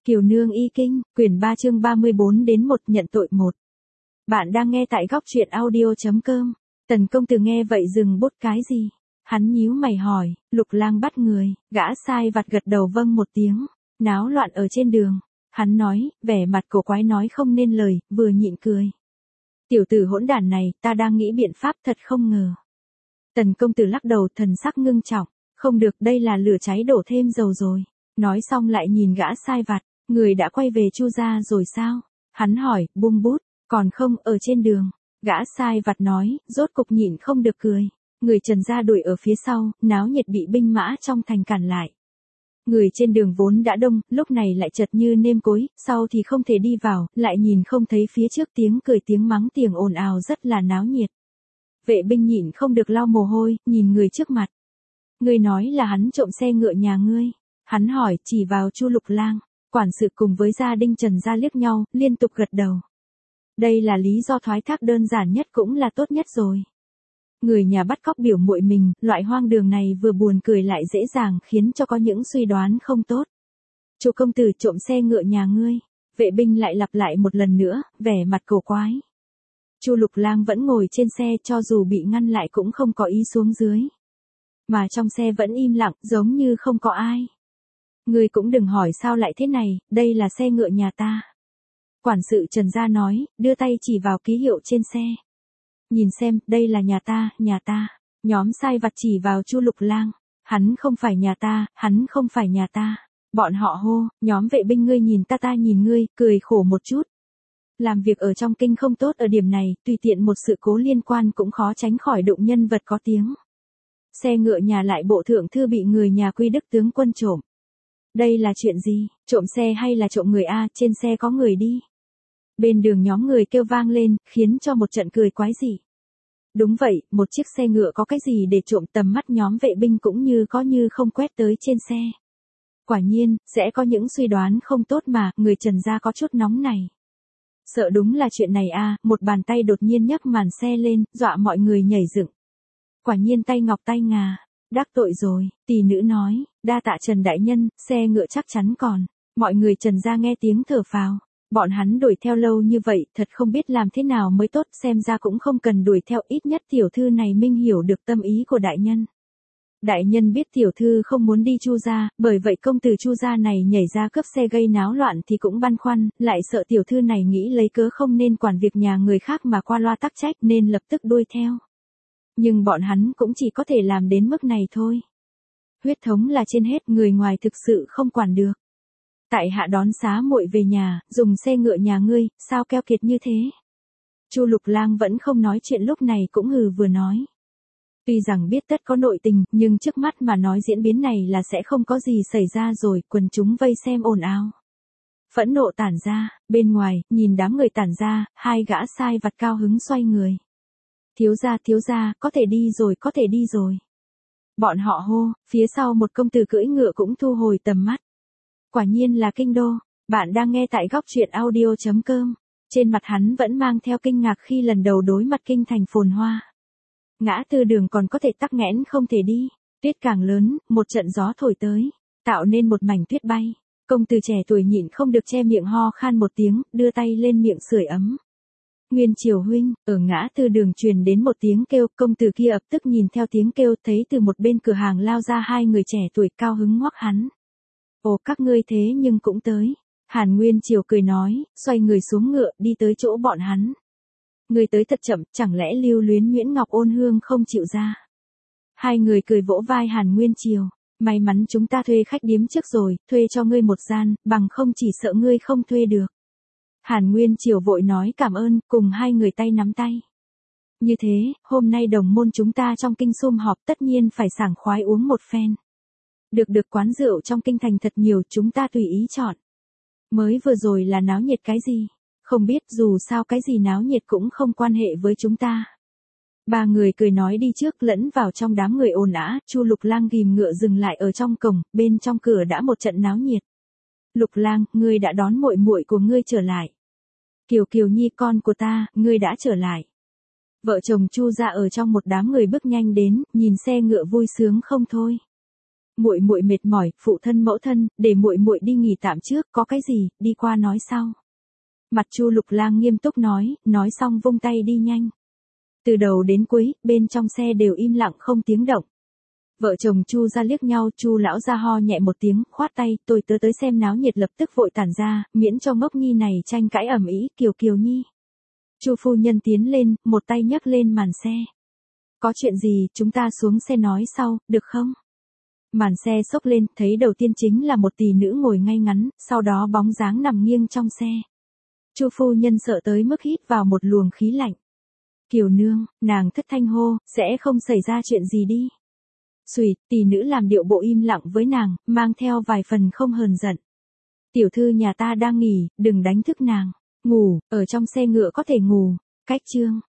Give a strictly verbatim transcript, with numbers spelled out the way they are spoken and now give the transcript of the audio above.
Kiều Nương Y Kinh, quyển ba chương ba mươi bốn đến một nhận tội một. Bạn đang nghe tại góc truyện audio.com. Tần công tử nghe vậy dừng bút cái gì? Hắn nhíu mày hỏi, Lục Lang bắt người, gã sai vặt gật đầu vâng một tiếng, náo loạn ở trên đường. Hắn nói, vẻ mặt cổ quái nói không nên lời, vừa nhịn cười. Tiểu tử hỗn đản này, ta đang nghĩ biện pháp thật không ngờ. Tần công tử lắc đầu thần sắc ngưng trọng, không được đây là lửa cháy đổ thêm dầu rồi. Nói xong lại nhìn gã sai vặt, người đã quay về Chu gia rồi sao? Hắn hỏi, buông bút, còn không ở trên đường. Gã sai vặt nói, rốt cục nhịn không được cười. Người Trần gia đuổi ở phía sau, náo nhiệt bị binh mã trong thành cản lại. Người trên đường vốn đã đông, lúc này lại chật như nêm cối, sau thì không thể đi vào, lại nhìn không thấy phía trước tiếng cười tiếng mắng tiếng ồn ào rất là náo nhiệt. Vệ binh nhịn không được lau mồ hôi, nhìn người trước mặt. Ngươi nói là hắn trộm xe ngựa nhà ngươi. Hắn hỏi, chỉ vào Chu Lục Lang. Quản sự cùng với gia đình Trần gia liếc nhau, liên tục gật đầu. Đây là lý do thoái thác đơn giản nhất cũng là tốt nhất rồi. Người nhà bắt cóc biểu muội mình, loại hoang đường này vừa buồn cười lại dễ dàng khiến cho có những suy đoán không tốt. Chu công tử trộm xe ngựa nhà ngươi. Vệ binh lại lặp lại một lần nữa, vẻ mặt cổ quái. Chu Lục Lang vẫn ngồi trên xe, cho dù bị ngăn lại cũng không có ý xuống dưới. Mà trong xe vẫn im lặng, giống như không có ai. Ngươi cũng đừng hỏi sao lại thế này, đây là xe ngựa nhà ta. Quản sự Trần gia nói, đưa tay chỉ vào ký hiệu trên xe. Nhìn xem, đây là nhà ta, nhà ta. Nhóm sai vặt chỉ vào Chu Lục Lang. Hắn không phải nhà ta, hắn không phải nhà ta. Bọn họ hô, nhóm vệ binh ngươi nhìn ta ta nhìn ngươi, cười khổ một chút. Làm việc ở trong kinh không tốt ở điểm này, tùy tiện một sự cố liên quan cũng khó tránh khỏi đụng nhân vật có tiếng. Xe ngựa nhà lại bộ thượng thư bị người nhà Quy Đức tướng quân trộm. Đây là chuyện gì, trộm xe hay là trộm người a, trên xe có người đi. Bên đường nhóm người kêu vang lên, khiến cho một trận cười quái dị. Đúng vậy, một chiếc xe ngựa có cái gì để trộm, tầm mắt nhóm vệ binh cũng như có như không quét tới trên xe. Quả nhiên, sẽ có những suy đoán không tốt mà, người Trần gia có chút nóng này. Sợ đúng là chuyện này a, một bàn tay đột nhiên nhấc màn xe lên, dọa mọi người nhảy dựng. Quả nhiên tay ngọc tay ngà, đắc tội rồi, tỷ nữ nói, đa tạ Trần đại nhân, xe ngựa chắc chắn còn. Mọi người Trần gia nghe tiếng thở phào, bọn hắn đuổi theo lâu như vậy, thật không biết làm thế nào mới tốt, xem ra cũng không cần đuổi theo, ít nhất tiểu thư này minh hiểu được tâm ý của đại nhân. Đại nhân biết tiểu thư không muốn đi Chu gia, bởi vậy công tử Chu gia này nhảy ra cướp xe gây náo loạn thì cũng băn khoăn, lại sợ tiểu thư này nghĩ lấy cớ không nên quản việc nhà người khác mà qua loa tắc trách nên lập tức đuổi theo. Nhưng bọn hắn cũng chỉ có thể làm đến mức này thôi. Huyết thống là trên hết, người ngoài thực sự không quản được. Tại hạ đón xá muội về nhà, dùng xe ngựa nhà ngươi, sao keo kiệt như thế? Chu Lục Lang vẫn không nói chuyện, lúc này cũng hừ vừa nói. Tuy rằng biết tất có nội tình, nhưng trước mắt mà nói diễn biến này là sẽ không có gì xảy ra rồi, quần chúng vây xem ồn ào. Phẫn nộ tản ra, bên ngoài, nhìn đám người tản ra, hai gã sai vặt cao hứng xoay người. Thiếu gia thiếu gia, có thể đi rồi, có thể đi rồi. Bọn họ hô, phía sau một công tử cưỡi ngựa cũng thu hồi tầm mắt. Quả nhiên là kinh đô, bạn đang nghe tại góc truyện audio.com. Trên mặt hắn vẫn mang theo kinh ngạc khi lần đầu đối mặt kinh thành phồn hoa. Ngã tư đường còn có thể tắc nghẽn không thể đi, tuyết càng lớn, một trận gió thổi tới, tạo nên một mảnh tuyết bay. Công tử trẻ tuổi nhịn không được che miệng ho khan một tiếng, đưa tay lên miệng sưởi ấm. Nguyên Triều huynh, ở ngã tư đường truyền đến một tiếng kêu, công tử kia ập tức nhìn theo tiếng kêu, thấy từ một bên cửa hàng lao ra hai người trẻ tuổi, cao hứng ngoắc hắn. Ồ, các ngươi thế nhưng cũng tới. Hàn Nguyên Triều cười nói, xoay người xuống ngựa, đi tới chỗ bọn hắn. Người tới thật chậm, chẳng lẽ Lưu Luyến Nguyễn Ngọc Ôn Hương không chịu ra. Hai người cười vỗ vai Hàn Nguyên Triều, may mắn chúng ta thuê khách điếm trước rồi, thuê cho ngươi một gian, bằng không chỉ sợ ngươi không thuê được. Hàn Nguyên Triều vội nói cảm ơn, cùng hai người tay nắm tay. Như thế, hôm nay đồng môn chúng ta trong kinh sum họp tất nhiên phải sảng khoái uống một phen. Được được, quán rượu trong kinh thành thật nhiều, chúng ta tùy ý chọn. Mới vừa rồi là náo nhiệt cái gì? Không biết, dù sao cái gì náo nhiệt cũng không quan hệ với chúng ta. Ba người cười nói đi trước, lẫn vào trong đám người ồn ào. Chu Lục Lang ghìm ngựa dừng lại ở trong cổng, bên trong cửa đã một trận náo nhiệt. Lục Lang, ngươi đã đón muội muội của ngươi trở lại. Kiều Kiều Nhi con của ta, ngươi đã trở lại. Vợ chồng Chu gia ở trong một đám người bước nhanh đến, nhìn xe ngựa vui sướng không thôi. Muội muội mệt mỏi, phụ thân mẫu thân, để muội muội đi nghỉ tạm trước, có cái gì, đi qua nói sau. Mặt Chu Lục Lang nghiêm túc nói, nói xong vung tay đi nhanh. Từ đầu đến cuối, bên trong xe đều im lặng không tiếng động. Vợ chồng Chu ra liếc nhau, Chu lão ra ho nhẹ một tiếng, khoát tay, tôi tớ tới xem náo nhiệt lập tức vội tản ra, miễn cho ngốc nhi này tranh cãi ầm ĩ, Kiều Kiều nhi. Chu phu nhân tiến lên, một tay nhấc lên màn xe. Có chuyện gì, chúng ta xuống xe nói sau, được không? Màn xe xốc lên, thấy đầu tiên chính là một tỷ nữ ngồi ngay ngắn, sau đó bóng dáng nằm nghiêng trong xe. Chu phu nhân sợ tới mức hít vào một luồng khí lạnh. Kiều nương, nàng thất thanh hô, sẽ không xảy ra chuyện gì đi. Xùi, tỷ nữ làm điệu bộ im lặng với nàng, mang theo vài phần không hờn giận. Tiểu thư nhà ta đang nghỉ, đừng đánh thức nàng. Ngủ, ở trong xe ngựa có thể ngủ. Cách chương.